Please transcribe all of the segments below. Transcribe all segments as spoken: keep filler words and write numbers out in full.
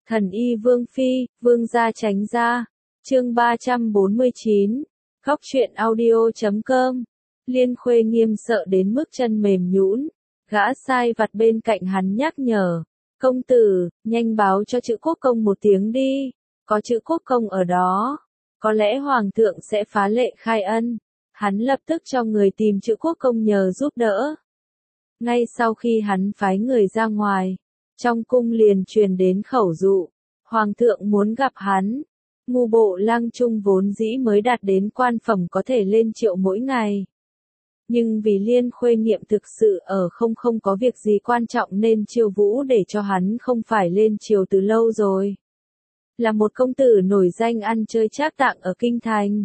Thần y Vương Phi, Vương gia tránh ra. Chương ba trăm bốn mươi chín. Góc truyện audio chấm com. Liên Khuê Nghiêm sợ đến mức chân mềm nhũn, gã sai vặt bên cạnh hắn nhắc nhở, "Công tử, nhanh báo cho Trữ Quốc công một tiếng đi, có Trữ Quốc công ở đó, có lẽ hoàng thượng sẽ phá lệ khai ân." Hắn lập tức cho người tìm Trữ Quốc công nhờ giúp đỡ. Ngay sau khi hắn phái người ra ngoài, trong cung liền truyền đến khẩu dụ, hoàng thượng muốn gặp hắn. Ngu bộ lang trung vốn dĩ mới đạt đến quan phẩm có thể lên triệu mỗi ngày. Nhưng vì Liên Khuê Nghiệm thực sự ở không không có việc gì quan trọng nên chiêu vũ để cho hắn không phải lên triều từ lâu rồi. Là một công tử nổi danh ăn chơi trác tạng ở kinh thành.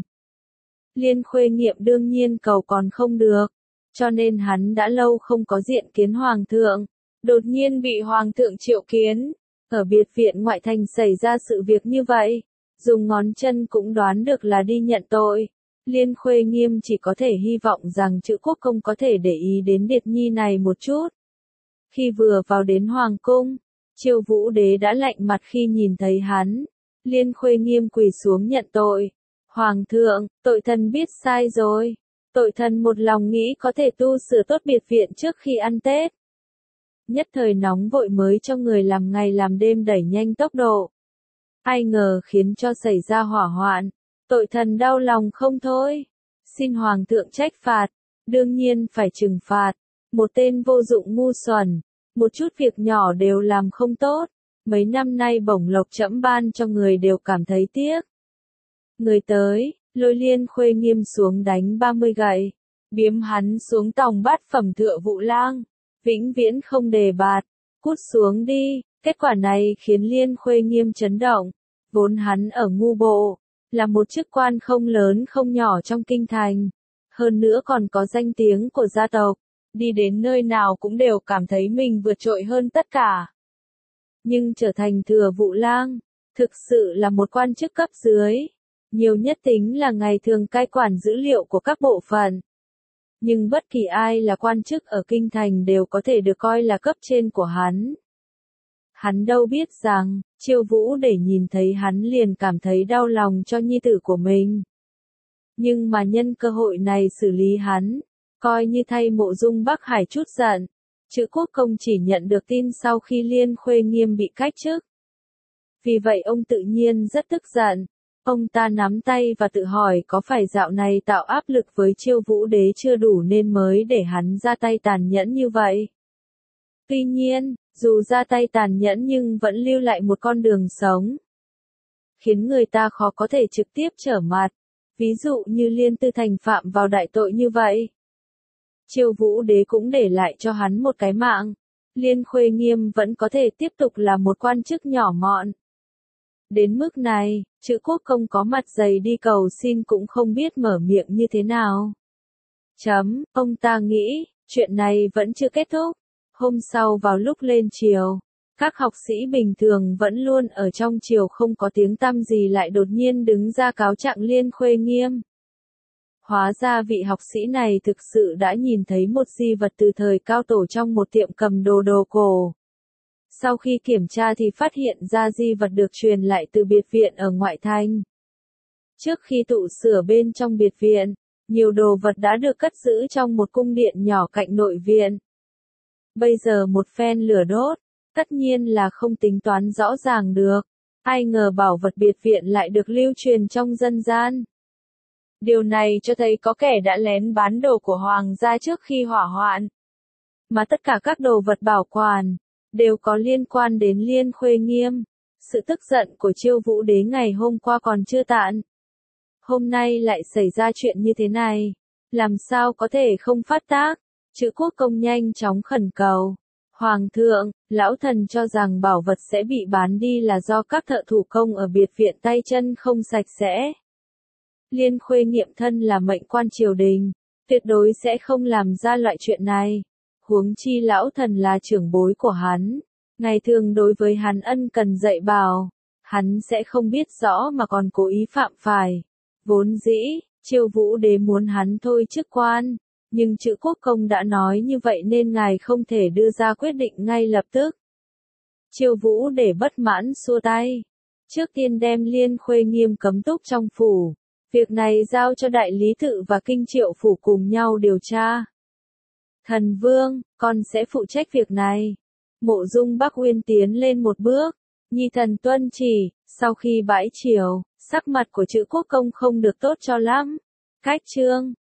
Liên Khuê Nghiệm đương nhiên cầu còn không được, cho nên hắn đã lâu không có diện kiến hoàng thượng. Đột nhiên bị hoàng thượng triệu kiến, ở biệt viện ngoại thành xảy ra sự việc như vậy, dùng ngón chân cũng đoán được là đi nhận tội. Liên Khuê Nghiêm chỉ có thể hy vọng rằng Trữ Quốc công có thể để ý đến Điệt Nhi này một chút. Khi vừa vào đến hoàng cung, Chiêu Vũ Đế đã lạnh mặt khi nhìn thấy hắn. Liên Khuê Nghiêm quỳ xuống nhận tội. "Hoàng thượng, tội thần biết sai rồi. Tội thần một lòng nghĩ có thể tu sửa tốt biệt viện trước khi ăn Tết." Nhất thời nóng vội mới cho người làm ngày làm đêm đẩy nhanh tốc độ. Ai ngờ khiến cho xảy ra hỏa hoạn. Tội thần đau lòng không thôi. Xin hoàng thượng trách phạt. Đương nhiên phải trừng phạt. Một tên vô dụng ngu xuẩn, một chút việc nhỏ đều làm không tốt. Mấy năm nay bổng lộc trẫm ban cho người đều cảm thấy tiếc. Người tới, lôi Liên Khuê Nghiêm xuống đánh ba mươi gậy. Biếm hắn xuống tòng bát phẩm thựa vụ lang. Vĩnh viễn không đề bạt. Cút xuống đi. Kết quả này khiến Liên Khuê Nghiêm chấn động. Vốn hắn ở ngu bộ, là một chức quan không lớn không nhỏ trong kinh thành. Hơn nữa còn có danh tiếng của gia tộc. Đi đến nơi nào cũng đều cảm thấy mình vượt trội hơn tất cả. Nhưng trở thành thừa vụ lang, thực sự là một quan chức cấp dưới. Nhiều nhất tính là ngày thường cai quản dữ liệu của các bộ phận. Nhưng bất kỳ ai là quan chức ở kinh thành đều có thể được coi là cấp trên của hắn. Hắn đâu biết rằng, Chiêu Vũ để nhìn thấy hắn liền cảm thấy đau lòng cho nhi tử của mình. Nhưng mà nhân cơ hội này xử lý hắn, coi như thay Mộ Dung Bắc Hải chút giận. Trữ Quốc công chỉ nhận được tin sau khi Liên Khuê Nghiêm bị cách chức. Vì vậy ông tự nhiên rất tức giận. Ông ta nắm tay và tự hỏi có phải dạo này tạo áp lực với Chiêu Vũ Đế chưa đủ nên mới để hắn ra tay tàn nhẫn như vậy. Tuy nhiên, dù ra tay tàn nhẫn nhưng vẫn lưu lại một con đường sống, khiến người ta khó có thể trực tiếp trở mặt. Ví dụ như Liên Tư Thành phạm vào đại tội như vậy. Chiêu Vũ Đế cũng để lại cho hắn một cái mạng. Liên Khuê Nghiêm vẫn có thể tiếp tục là một quan chức nhỏ mọn. Đến mức này, Trữ Quốc công có mặt dày đi cầu xin cũng không biết mở miệng như thế nào. Chấm, ông ta nghĩ, chuyện này vẫn chưa kết thúc. Hôm sau vào lúc lên triều, các học sĩ bình thường vẫn luôn ở trong triều không có tiếng tăm gì lại đột nhiên đứng ra cáo trạng Liên Khuê Nghiêm. Hóa ra vị học sĩ này thực sự đã nhìn thấy một di vật từ thời cao tổ trong một tiệm cầm đồ đồ cổ. Sau khi kiểm tra thì phát hiện ra di vật được truyền lại từ biệt viện ở ngoại thành. Trước khi tụ sửa bên trong biệt viện, nhiều đồ vật đã được cất giữ trong một cung điện nhỏ cạnh nội viện. Bây giờ một phen lửa đốt, tất nhiên là không tính toán rõ ràng được. Ai ngờ bảo vật biệt viện lại được lưu truyền trong dân gian. Điều này cho thấy có kẻ đã lén bán đồ của hoàng gia trước khi hỏa hoạn. Mà tất cả các đồ vật bảo quản đều có liên quan đến Liên Khuê Nghiêm. Sự tức giận của Chiêu Vũ Đế ngày hôm qua còn chưa tàn. Hôm nay lại xảy ra chuyện như thế này. Làm sao có thể không phát tác? Trữ Quốc công nhanh chóng khẩn cầu. "Hoàng thượng, lão thần cho rằng bảo vật sẽ bị bán đi là do các thợ thủ công ở biệt viện tay chân không sạch sẽ. Liên Khuê Nghiệm thân là mệnh quan triều đình, tuyệt đối sẽ không làm ra loại chuyện này. Huống chi lão thần là trưởng bối của hắn, ngày thường đối với hắn ân cần dạy bảo, hắn sẽ không biết rõ mà còn cố ý phạm phải. Vốn dĩ, Chiêu Vũ Đế muốn hắn thôi chức quan, nhưng Trữ Quốc công đã nói như vậy nên ngài không thể đưa ra quyết định ngay lập tức. Chiêu Vũ để bất mãn xua tay. Trước tiên đem Liên Khuê Nghiêm cấm túc trong phủ. Việc này giao cho đại lý tự và kinh triệu phủ cùng nhau điều tra. Thần vương, con sẽ phụ trách việc này. Mộ Dung Bắc Uyên tiến lên một bước. Nhi thần tuân chỉ. Sau khi bãi triều, sắc mặt của Trữ Quốc Công không được tốt cho lắm. Cách trương,